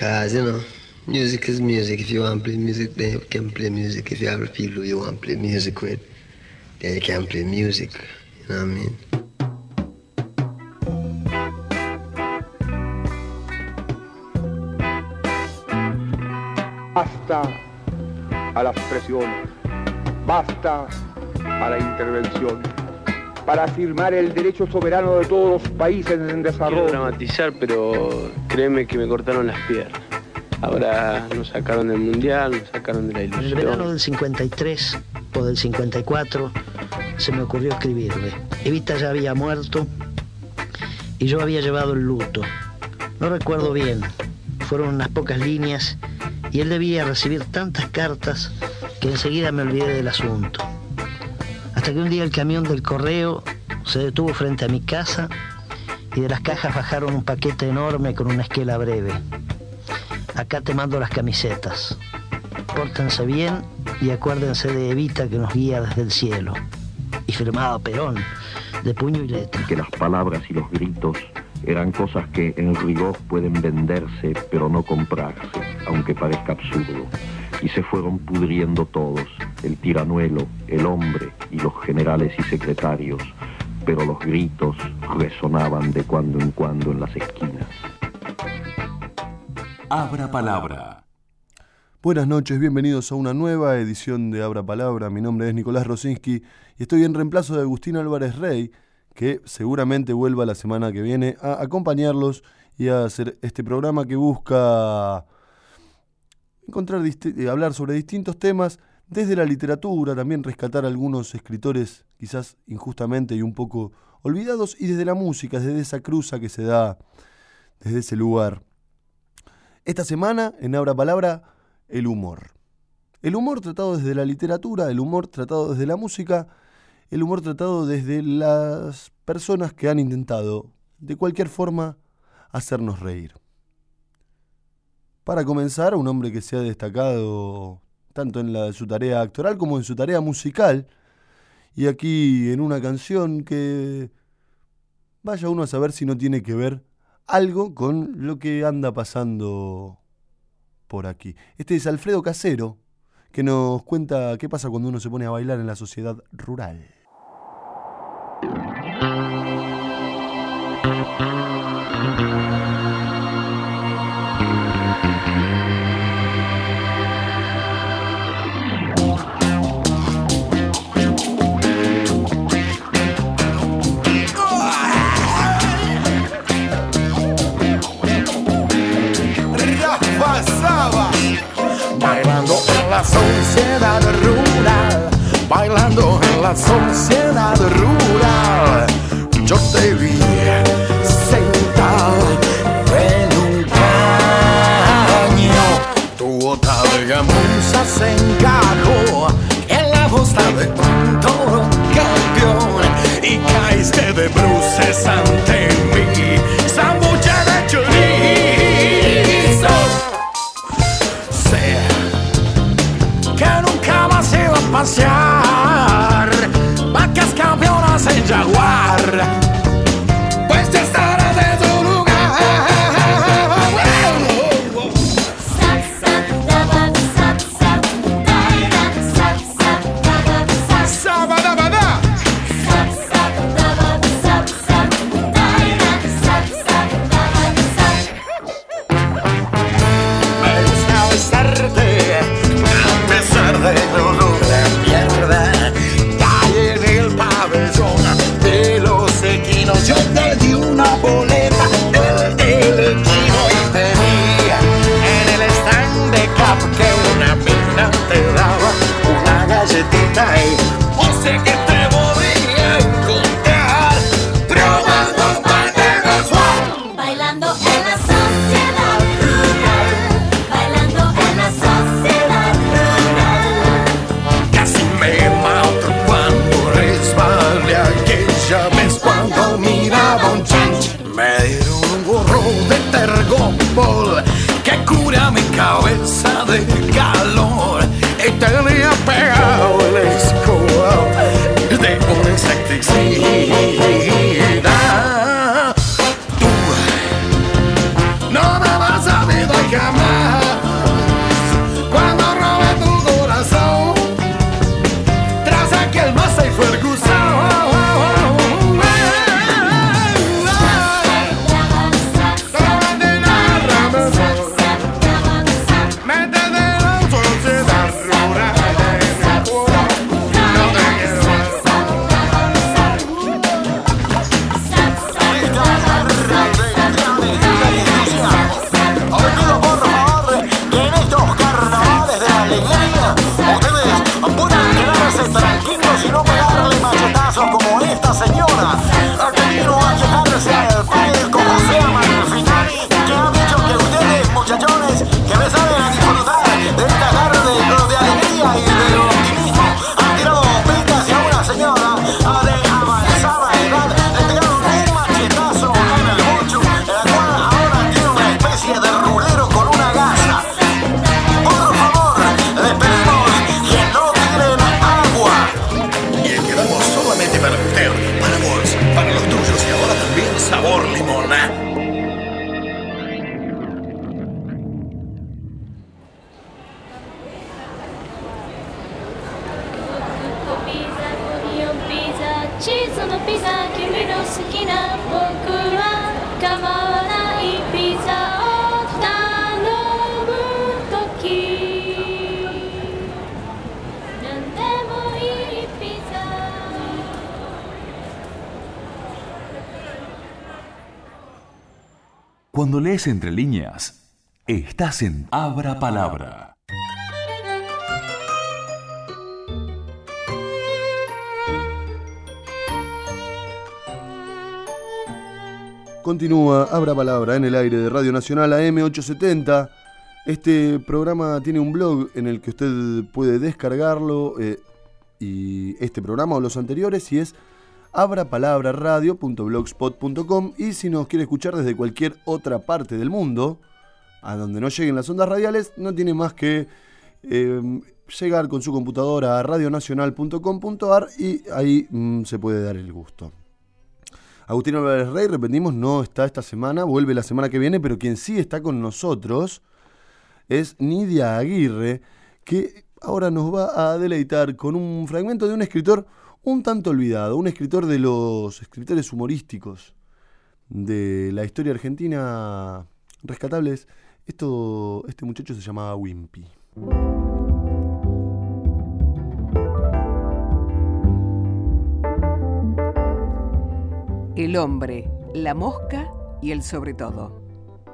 Cause, you know, music is music. If you want to play music, then you can play music. If you have people who you want to play music with, then you can play music. You know what I mean? Basta a las presiones, basta a la intervención, para afirmar el derecho soberano de todos los países en desarrollo. Quiero dramatizar, pero créeme que me cortaron las piernas. Ahora nos sacaron del mundial, nos sacaron de la ilusión. En el verano del 53 o del 54 se me ocurrió escribirle. Evita ya había muerto y yo había llevado el luto. No recuerdo bien, fueron unas pocas líneas y él debía recibir tantas cartas que enseguida me olvidé del asunto. Hasta que un día el camión del correo se detuvo frente a mi casa y de las cajas bajaron un paquete enorme con una esquela breve. Acá te mando las camisetas. Pórtense bien y acuérdense de Evita que nos guía desde el cielo. Y firmado Perón, de puño y letra. Que las palabras y los gritos eran cosas que en rigor pueden venderse pero no comprarse, aunque parezca absurdo. Y se fueron pudriendo todos, el tiranuelo, el hombre y los generales y secretarios, pero los gritos resonaban de cuando en cuando en las esquinas. Abra Palabra. Buenas noches, bienvenidos a una nueva edición de Abra Palabra. Mi nombre es Nicolás Rosinski y estoy en reemplazo de Agustín Álvarez Rey, que seguramente vuelva la semana que viene a acompañarlos y a hacer este programa que busca hablar sobre distintos temas, desde la literatura, también rescatar algunos escritores quizás injustamente y un poco olvidados, y desde la música, desde esa cruza que se da desde ese lugar. Esta semana, en Abra Palabra, el humor. El humor tratado desde la literatura, el humor tratado desde la música, el humor tratado desde las personas que han intentado, de cualquier forma, hacernos reír. Para comenzar, un hombre que se ha destacado tanto en su tarea actoral como en su tarea musical, y aquí en una canción que vaya uno a saber si no tiene que ver algo con lo que anda pasando por aquí. Este es Alfredo Casero, que nos cuenta qué pasa cuando uno se pone a bailar en la sociedad rural. Bailando en la sociedad rural, bailando en la sociedad rural, yo te vi sentado en un caño. Tu bota de gamuza se encajó en la bosta de un toro campeón y caíste de bruces ante mí, zambulla de chorizo. Sé que nunca vas a ir a pasear vacas campeonas en Jaguar, pues ya estarás en tu lugar. Me gusta besarte a pesar de todo la mierda. Calle en el pabellón de los equinos, yo te di una boleta del telequino y te vi en el stand de Cap que una mina te daba una galletita y no sé qué te podría encontrar probando pateras. Bailando en la sociedad rural, bailando en la sociedad rural. Casi me mato cuando resbalé aquella vez cuando miraba un chancho. Me dieron un gorro de tergopol que cura mi cabeza de calor y tenía pegado el escobo de un insecticida. Tú no me vas a ver jamás. 好きな僕は構わないピザを頼むとき何でもいいピザ。 Cuando lees entre líneas, estás en Abra Palabra. Continúa Abra Palabra en el aire de Radio Nacional AM870. Este programa tiene un blog en el que usted puede descargarlo y este programa o los anteriores, y es abrapalabraradio.blogspot.com. Y si nos quiere escuchar desde cualquier otra parte del mundo, a donde no lleguen las ondas radiales, no tiene más que llegar con su computadora a radionacional.com.ar y ahí se puede dar el gusto. Agustín Álvarez Rey, repetimos, no está esta semana, vuelve la semana que viene, pero quien sí está con nosotros es Nidia Aguirre, que ahora nos va a deleitar con un fragmento de un escritor un tanto olvidado, un escritor de los escritores humorísticos de la historia argentina rescatables. Este muchacho se llamaba Wimpy. El hombre, la mosca y el sobre todo.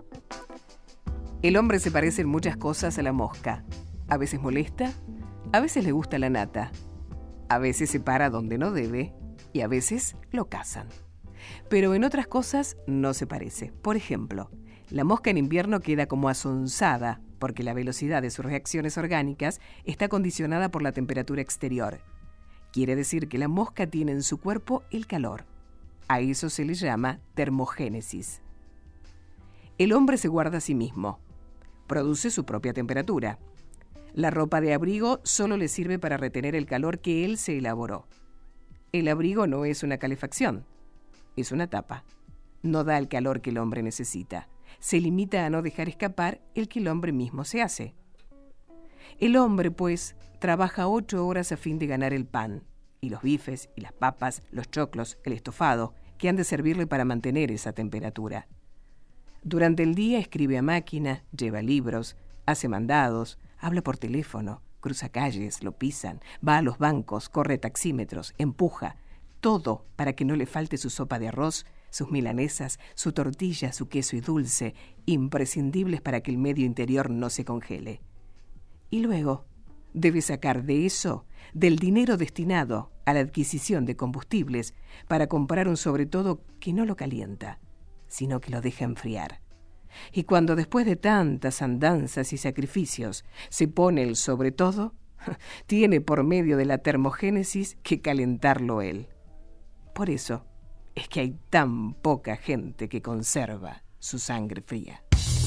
El hombre se parece en muchas cosas a la mosca. A veces molesta, a veces le gusta la nata, a veces se para donde no debe y a veces lo cazan. Pero en otras cosas no se parece. Por ejemplo, la mosca en invierno queda como asonzada porque la velocidad de sus reacciones orgánicas está condicionada por la temperatura exterior. Quiere decir que la mosca tiene en su cuerpo el calor. A eso se le llama termogénesis. El hombre se guarda a sí mismo. Produce su propia temperatura. La ropa de abrigo solo le sirve para retener el calor que él se elaboró. El abrigo no es una calefacción, es una tapa. No da el calor que el hombre necesita. Se limita a no dejar escapar el que el hombre mismo se hace. El hombre, pues, trabaja 8 horas a fin de ganar el pan, y los bifes, y las papas, los choclos, el estofado, que han de servirle para mantener esa temperatura. Durante el día escribe a máquina, lleva libros, hace mandados, habla por teléfono, cruza calles, lo pisan, va a los bancos, corre taxímetros, empuja, todo para que no le falte su sopa de arroz, sus milanesas, su tortilla, su queso y dulce, imprescindibles para que el medio interior no se congele. Y luego debe sacar de eso, del dinero destinado a la adquisición de combustibles, para comprar un sobre todo que no lo calienta, sino que lo deja enfriar. Y cuando después de tantas andanzas y sacrificios se pone el sobre todo, tiene por medio de la termogénesis que calentarlo él. Por eso es que hay tan poca gente que conserva su sangre fría.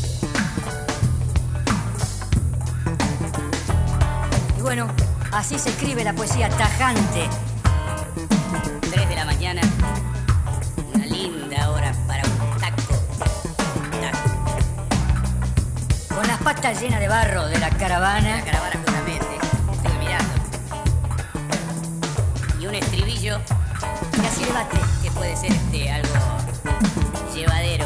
Y bueno, así se escribe la poesía tajante. 3 de la mañana, una linda hora para un taco. Con las patas llenas de barro de la caravana. La caravana justamente, estoy mirando. Y un estribillo que así le bate, que puede ser algo llevadero.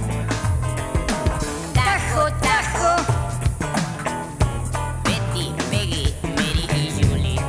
Tajo, tajo. Betty, Peggy, Mary y Julie.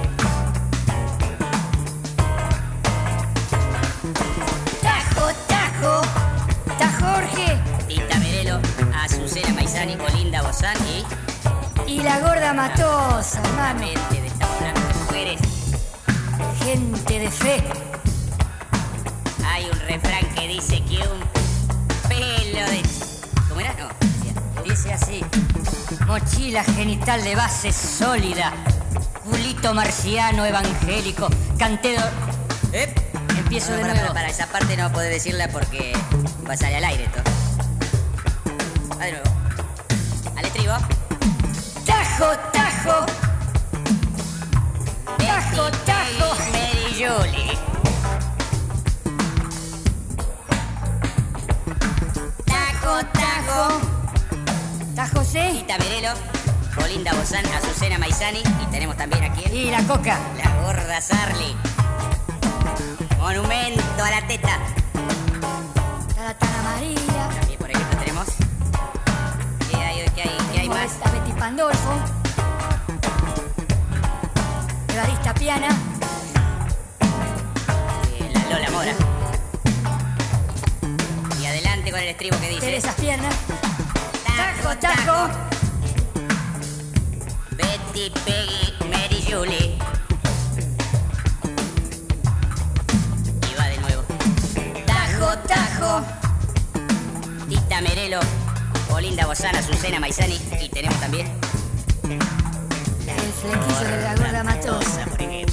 Tajo, tajo. Jorge. Tita Merelo, Azucena Maizani, Olinda Bozán y la gorda Matosa, hermano. De estas blancas mujeres. Gente de fe. Hay un refrán que dice que un pelo de... ¿Cómo era? No, dice así. Mochila genital de base sólida. Culito marciano evangélico. Cantero... Empiezo de nuevo. Para esa parte no podés decirla porque va a salir al aire esto. Va de nuevo. Al estribo. Tajo, tajo. Tajo, tajo. Mary Julie. Tajo, tajo. Tajo C. Tita Merelo, Olinda Bozán, Azucena Maizani y tenemos también aquí. Y la coca. La gorda Sarli. Monumento a la teta. Pandolfo, Evarista Piana, la Lola Mora. Y adelante con el estribo que dice: Teresa Piernas, Tajo, Tajo, Betty, Peggy, Mary Julie. Y va de nuevo: Tajo, Tajo, Tita Merelo, Olinda Bozana, Azucena Maizani. Y tenemos también el flequillo de la gorda Matosa. por ejemplo.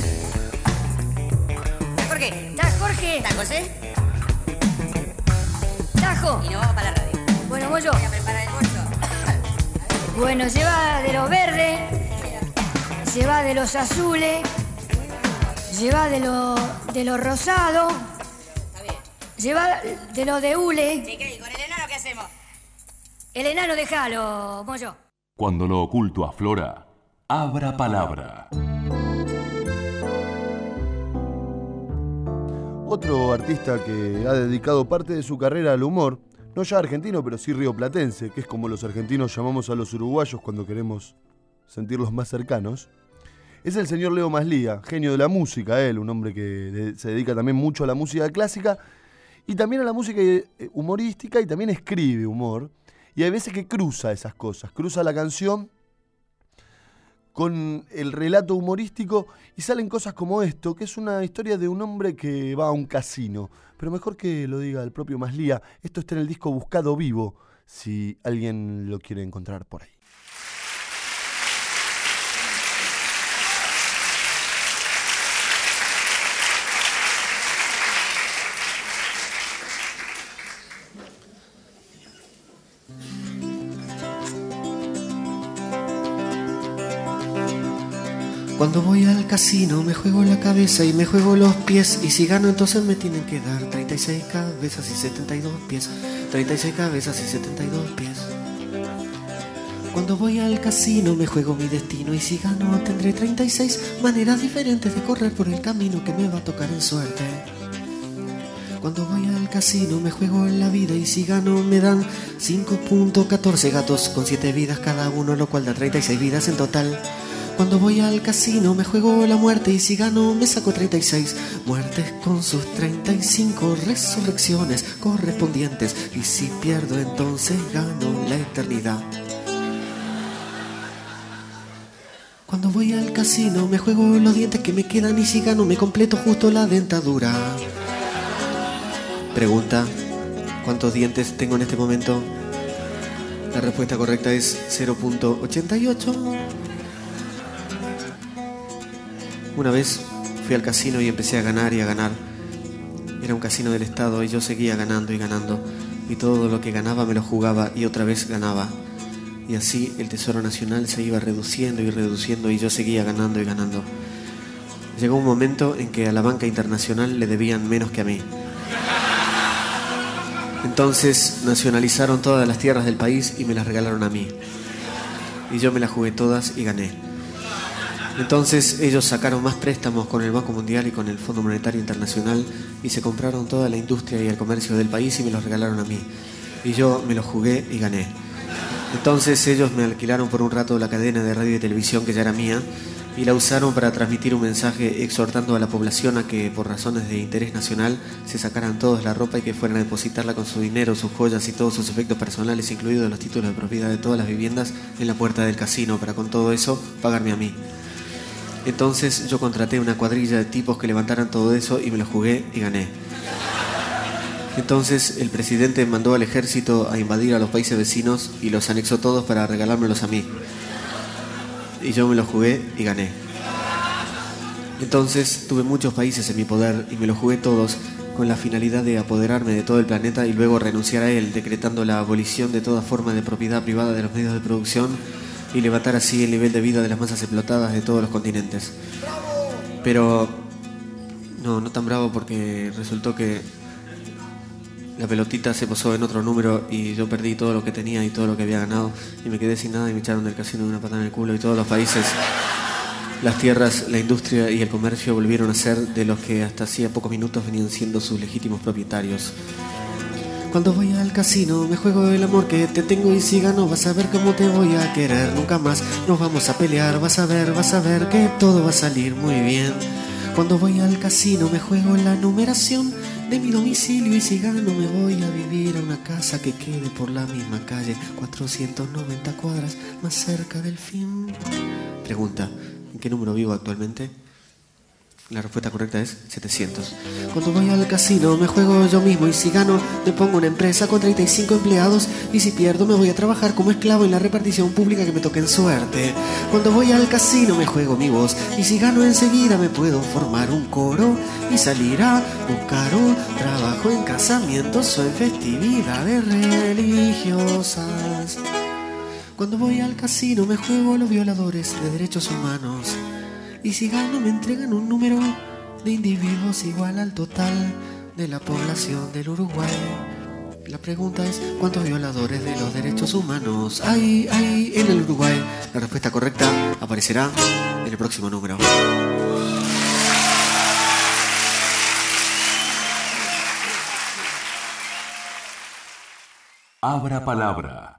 ¿Está Jorge? ¿Está Jorge? ¿Está José? Tajo. Y nos vamos para la radio. Bueno, Moyo. Voy a preparar el bolso. Bueno, lleva de los verdes, lleva de los azules, lleva de los rosados, lleva de los de hule. ¿Y con el enano qué hacemos? El enano déjalo, Moyo. Cuando lo oculto aflora, abra palabra. Otro artista que ha dedicado parte de su carrera al humor, no ya argentino, pero sí rioplatense, que es como los argentinos llamamos a los uruguayos cuando queremos sentirlos más cercanos, es el señor Leo Maslía, genio de la música, él, un hombre que se dedica también mucho a la música clásica y también a la música humorística, y también escribe humor, y hay veces que cruza esas cosas, cruza la canción con el relato humorístico y salen cosas como esto, que es una historia de un hombre que va a un casino. Pero mejor que lo diga el propio Maslía, esto está en el disco Buscado Vivo, si alguien lo quiere encontrar por ahí. Cuando voy al casino me juego la cabeza y me juego los pies, y si gano entonces me tienen que dar 36 cabezas y 72 pies, 36 cabezas y 72 pies. Cuando voy al casino me juego mi destino, y si gano tendré 36 maneras diferentes de correr por el camino que me va a tocar en suerte. Cuando voy al casino me juego la vida, y si gano me dan 5.14 gatos con 7 vidas cada uno, lo cual da 36 vidas en total. Cuando voy al casino me juego la muerte, y si gano me saco 36 muertes con sus 35 resurrecciones correspondientes, y si pierdo entonces gano la eternidad. Cuando voy al casino me juego los dientes que me quedan, y si gano me completo justo la dentadura. Pregunta: ¿cuántos dientes tengo en este momento? La respuesta correcta es 0.88. Una vez fui al casino y empecé a ganar y a ganar. Era un casino del Estado y yo seguía ganando y ganando. Y todo lo que ganaba me lo jugaba y otra vez ganaba. Y así el Tesoro Nacional se iba reduciendo y reduciendo y yo seguía ganando y ganando. Llegó un momento en que a la banca internacional le debían menos que a mí. Entonces nacionalizaron todas las tierras del país y me las regalaron a mí. Y yo me las jugué todas y gané. Entonces ellos sacaron más préstamos con el Banco Mundial y con el Fondo Monetario Internacional y se compraron toda la industria y el comercio del país y me los regalaron a mí. Y yo me los jugué y gané. Entonces ellos me alquilaron por un rato la cadena de radio y televisión que ya era mía y la usaron para transmitir un mensaje exhortando a la población a que por razones de interés nacional se sacaran todos la ropa y que fueran a depositarla con su dinero, sus joyas y todos sus efectos personales, incluidos los títulos de propiedad de todas las viviendas, en la puerta del casino para con todo eso pagarme a mí. Entonces yo contraté una cuadrilla de tipos que levantaran todo eso y me lo jugué y gané. Entonces el presidente mandó al ejército a invadir a los países vecinos y los anexó todos para regalármelos a mí. Y yo me los jugué y gané. Entonces tuve muchos países en mi poder y me los jugué todos con la finalidad de apoderarme de todo el planeta y luego renunciar a él, decretando la abolición de toda forma de propiedad privada de los medios de producción y levantar así el nivel de vida de las masas explotadas de todos los continentes. Pero no tan bravo, porque resultó que la pelotita se posó en otro número y yo perdí todo lo que tenía y todo lo que había ganado y me quedé sin nada y me echaron del casino de una patada en el culo, y todos los países, las tierras, la industria y el comercio volvieron a ser de los que hasta hacía pocos minutos venían siendo sus legítimos propietarios. Cuando voy al casino me juego el amor que te tengo y si gano vas a ver cómo te voy a querer. Nunca más nos vamos a pelear, vas a ver que todo va a salir muy bien. Cuando voy al casino me juego la numeración de mi domicilio y si gano me voy a vivir a una casa que quede por la misma calle, 490 cuadras más cerca del fin. Pregunta, ¿en qué número vivo actualmente? La respuesta correcta es 700. Cuando voy al casino me juego yo mismo y si gano me pongo una empresa con 35 empleados y si pierdo me voy a trabajar como esclavo en la repartición pública que me toque en suerte. Cuando voy al casino me juego mi voz y si gano enseguida me puedo formar un coro y salir a buscar un trabajo en casamientos o en festividades religiosas. Cuando voy al casino me juego a los violadores de derechos humanos y si gano me entregan un número de individuos igual al total de la población del Uruguay. La pregunta es, ¿cuántos violadores de los derechos humanos hay en el Uruguay? La respuesta correcta aparecerá en el próximo número. Abra palabra.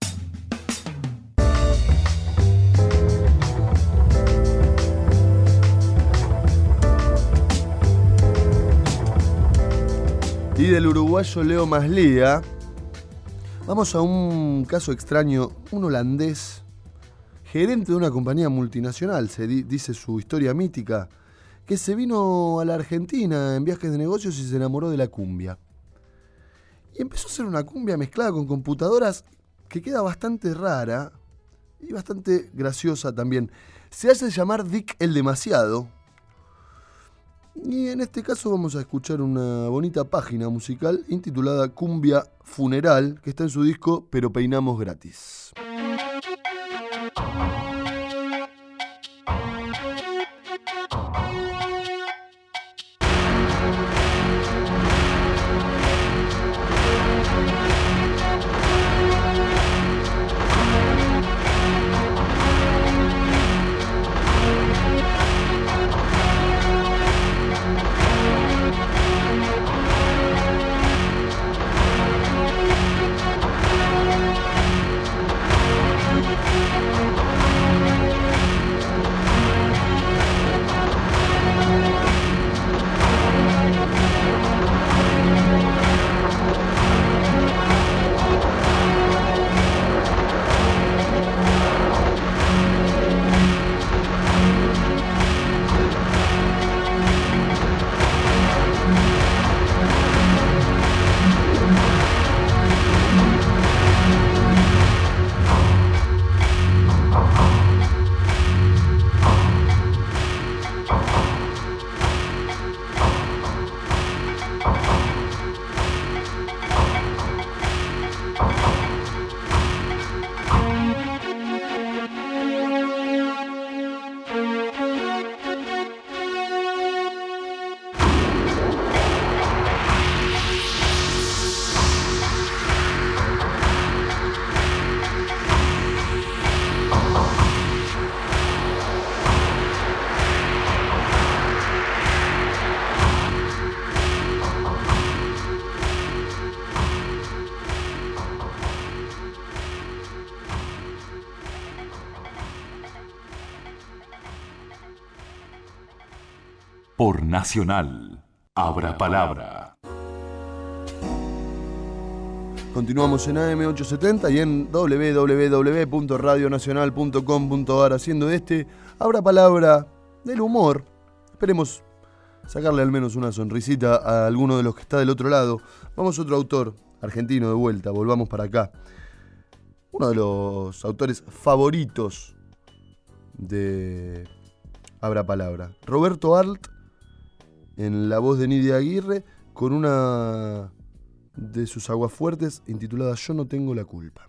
Y del uruguayo Leo Maslía, vamos a un caso extraño. Un holandés, gerente de una compañía multinacional, se dice su historia mítica, que se vino a la Argentina en viajes de negocios y se enamoró de la cumbia. Y empezó a hacer una cumbia mezclada con computadoras que queda bastante rara y bastante graciosa también. Se hace llamar Dick el Demasiado. Y en este caso vamos a escuchar una bonita página musical intitulada Cumbia Funeral, que está en su disco Pero Peinamos Gratis. Por Nacional, Abra Palabra. Continuamos en AM870 y en www.radionacional.com.ar haciendo Abra Palabra del humor. Esperemos sacarle al menos una sonrisita a alguno de los que está del otro lado. Vamos a otro autor argentino de vuelta, volvamos para acá. Uno de los autores favoritos de Abra Palabra, Roberto Arlt, en la voz de Nidia Aguirre, con una de sus aguafuertes intitulada Yo no tengo la culpa.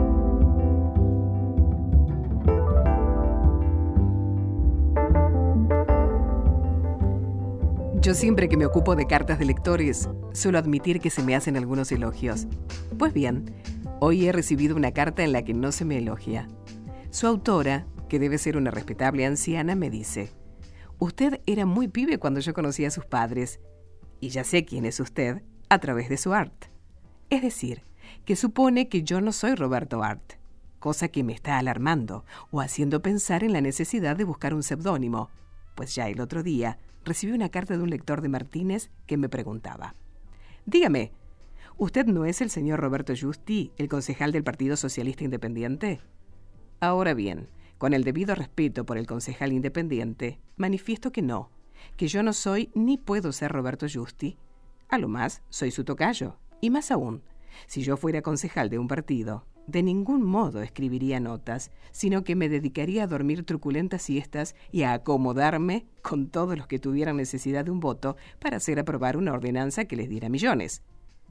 Yo siempre que me ocupo de cartas de lectores, suelo admitir que se me hacen algunos elogios. Pues bien, hoy he recibido una carta en la que no se me elogia. Su autora, que debe ser una respetable anciana, me dice: usted era muy pibe cuando yo conocí a sus padres, y ya sé quién es usted a través de su arte. Es decir, que supone que yo no soy Roberto Art, cosa que me está alarmando o haciendo pensar en la necesidad de buscar un seudónimo, pues ya el otro día recibí una carta de un lector de Martínez que me preguntaba: dígame, ¿usted no es el señor Roberto Justi, el concejal del Partido Socialista Independiente? Ahora bien, con el debido respeto por el concejal independiente, manifiesto que no, que yo no soy ni puedo ser Roberto Justi. A lo más, soy su tocayo. Y más aún, si yo fuera concejal de un partido, de ningún modo escribiría notas, sino que me dedicaría a dormir truculentas siestas y a acomodarme con todos los que tuvieran necesidad de un voto para hacer aprobar una ordenanza que les diera millones.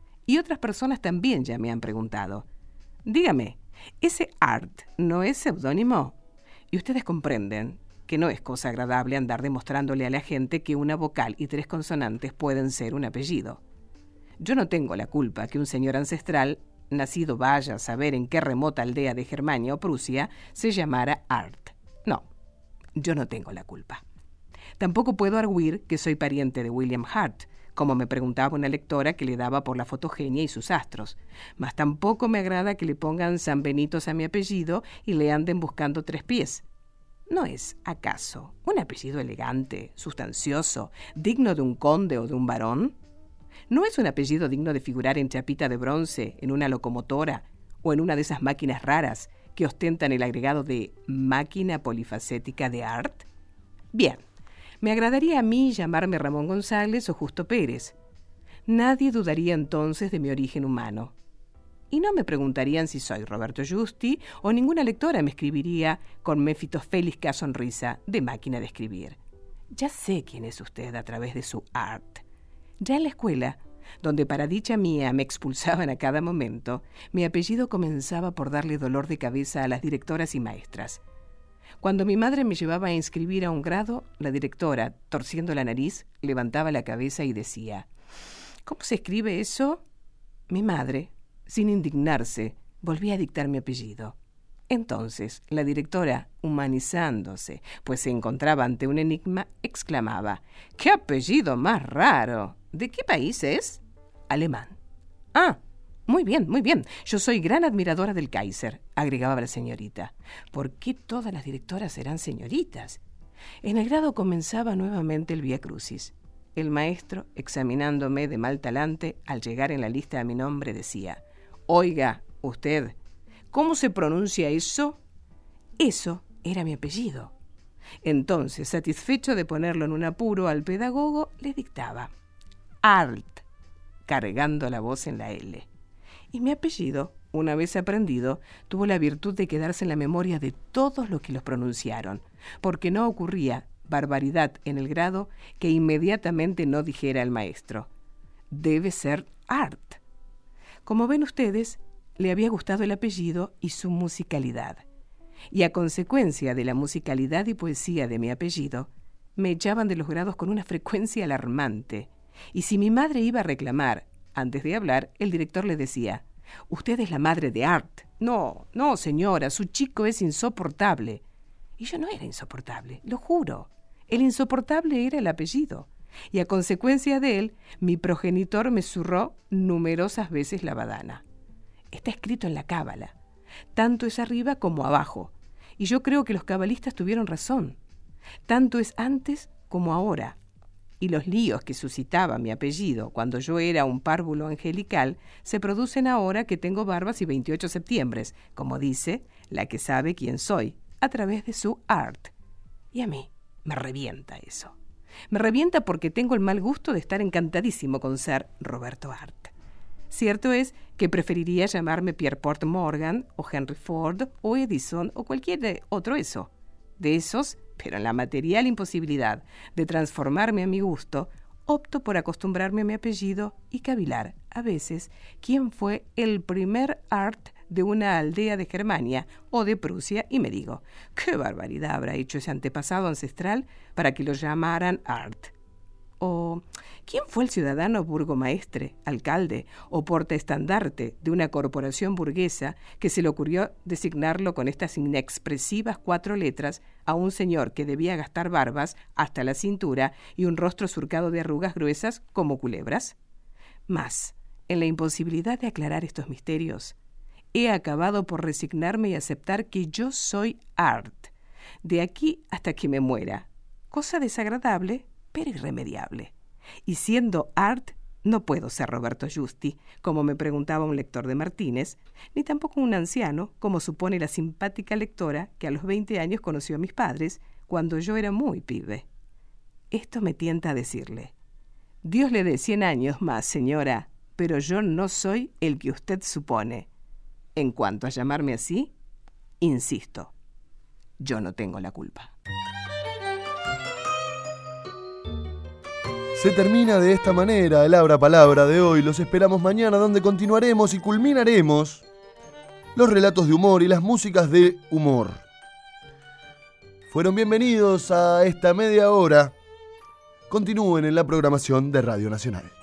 Y otras personas también ya me han preguntado: dígame, ¿ese Art no es seudónimo? Y ustedes comprenden que no es cosa agradable andar demostrándole a la gente que una vocal y 3 consonantes pueden ser un apellido. Yo no tengo la culpa que un señor ancestral, nacido vaya a saber en qué remota aldea de Germania o Prusia, se llamara Art. No, yo no tengo la culpa. Tampoco puedo arguir que soy pariente de William Hart, como me preguntaba una lectora que le daba por la fotogenia y sus astros. Mas tampoco me agrada que le pongan San Benitos a mi apellido y le anden buscando 3 pies. ¿No es, acaso, un apellido elegante, sustancioso, digno de un conde o de un barón? ¿No es un apellido digno de figurar en chapita de bronce, en una locomotora o en una de esas máquinas raras que ostentan el agregado de máquina polifacética de Art? Bien, me agradaría a mí llamarme Ramón González o Justo Pérez. Nadie dudaría entonces de mi origen humano. Y no me preguntarían si soy Roberto Justi, o ninguna lectora me escribiría con Mefitofélisca sonrisa de máquina de escribir. Ya sé quién es usted a través de su Art. Ya en la escuela, donde para dicha mía me expulsaban a cada momento, mi apellido comenzaba por darle dolor de cabeza a las directoras y maestras. Cuando mi madre me llevaba a inscribir a un grado, la directora, torciendo la nariz, levantaba la cabeza y decía: ¿cómo se escribe eso? Mi madre, sin indignarse, volvía a dictar mi apellido. Entonces, la directora, humanizándose, pues se encontraba ante un enigma, exclamaba: ¡qué apellido más raro! ¿De qué país es? Alemán. Ah, muy bien, muy bien. Yo soy gran admiradora del Kaiser, agregaba la señorita. ¿Por qué todas las directoras eran señoritas? En el grado comenzaba nuevamente el Vía Crucis. El maestro, examinándome de mal talante, al llegar en la lista a mi nombre, decía: oiga, usted, ¿cómo se pronuncia eso? Eso era mi apellido. Entonces, satisfecho de ponerlo en un apuro al pedagogo, le dictaba: Art, cargando la voz en la L. Y mi apellido, una vez aprendido, tuvo la virtud de quedarse en la memoria de todos los que los pronunciaron, porque no ocurría barbaridad en el grado que inmediatamente no dijera el maestro: debe ser Art. Como ven ustedes, le había gustado el apellido y su musicalidad. Y a consecuencia de la musicalidad y poesía de mi apellido, me echaban de los grados con una frecuencia alarmante. Y si mi madre iba a reclamar, antes de hablar, el director le decía: usted es la madre de Art. No, no, señora, su chico es insoportable. Y yo no era insoportable, lo juro. El insoportable era el apellido. Y a consecuencia de él, mi progenitor me zurró numerosas veces la badana. Está escrito en la cábala. Tanto es arriba como abajo. Y yo creo que los cabalistas tuvieron razón. Tanto es antes como ahora. Y los líos que suscitaba mi apellido cuando yo era un párvulo angelical se producen ahora que tengo barbas y 28 septiembres, como dice la que sabe quién soy, a través de su Art. Y a mí me revienta eso. Me revienta porque tengo el mal gusto de estar encantadísimo con ser Roberto Art. Cierto es que preferiría llamarme Pierpont Morgan, o Henry Ford, o Edison, o cualquier otro eso. De esos, pero en la material imposibilidad de transformarme a mi gusto, opto por acostumbrarme a mi apellido y cavilar, a veces, quién fue el primer Art de una aldea de Germania o de Prusia, y me digo: ¿qué barbaridad habrá hecho ese antepasado ancestral para que lo llamaran Art? O ¿quién fue el ciudadano burgomaestre, alcalde o portaestandarte de una corporación burguesa que se le ocurrió designarlo con estas inexpresivas 4 letras a un señor que debía gastar barbas hasta la cintura y un rostro surcado de arrugas gruesas como culebras? Mas, en la imposibilidad de aclarar estos misterios, he acabado por resignarme y aceptar que yo soy Art, de aquí hasta que me muera, cosa desagradable, pero irremediable. Y siendo Art, no puedo ser Roberto Giusti, como me preguntaba un lector de Martínez, ni tampoco un anciano, como supone la simpática lectora que a los 20 años conoció a mis padres, cuando yo era muy pibe. Esto me tienta a decirle: Dios le dé 100 años más, señora, pero yo no soy el que usted supone. En cuanto a llamarme así, insisto, yo no tengo la culpa. Se termina de esta manera el Abra Palabra de hoy. Los esperamos mañana, donde continuaremos y culminaremos los relatos de humor y las músicas de humor. Fueron bienvenidos a esta media hora. Continúen en la programación de Radio Nacional.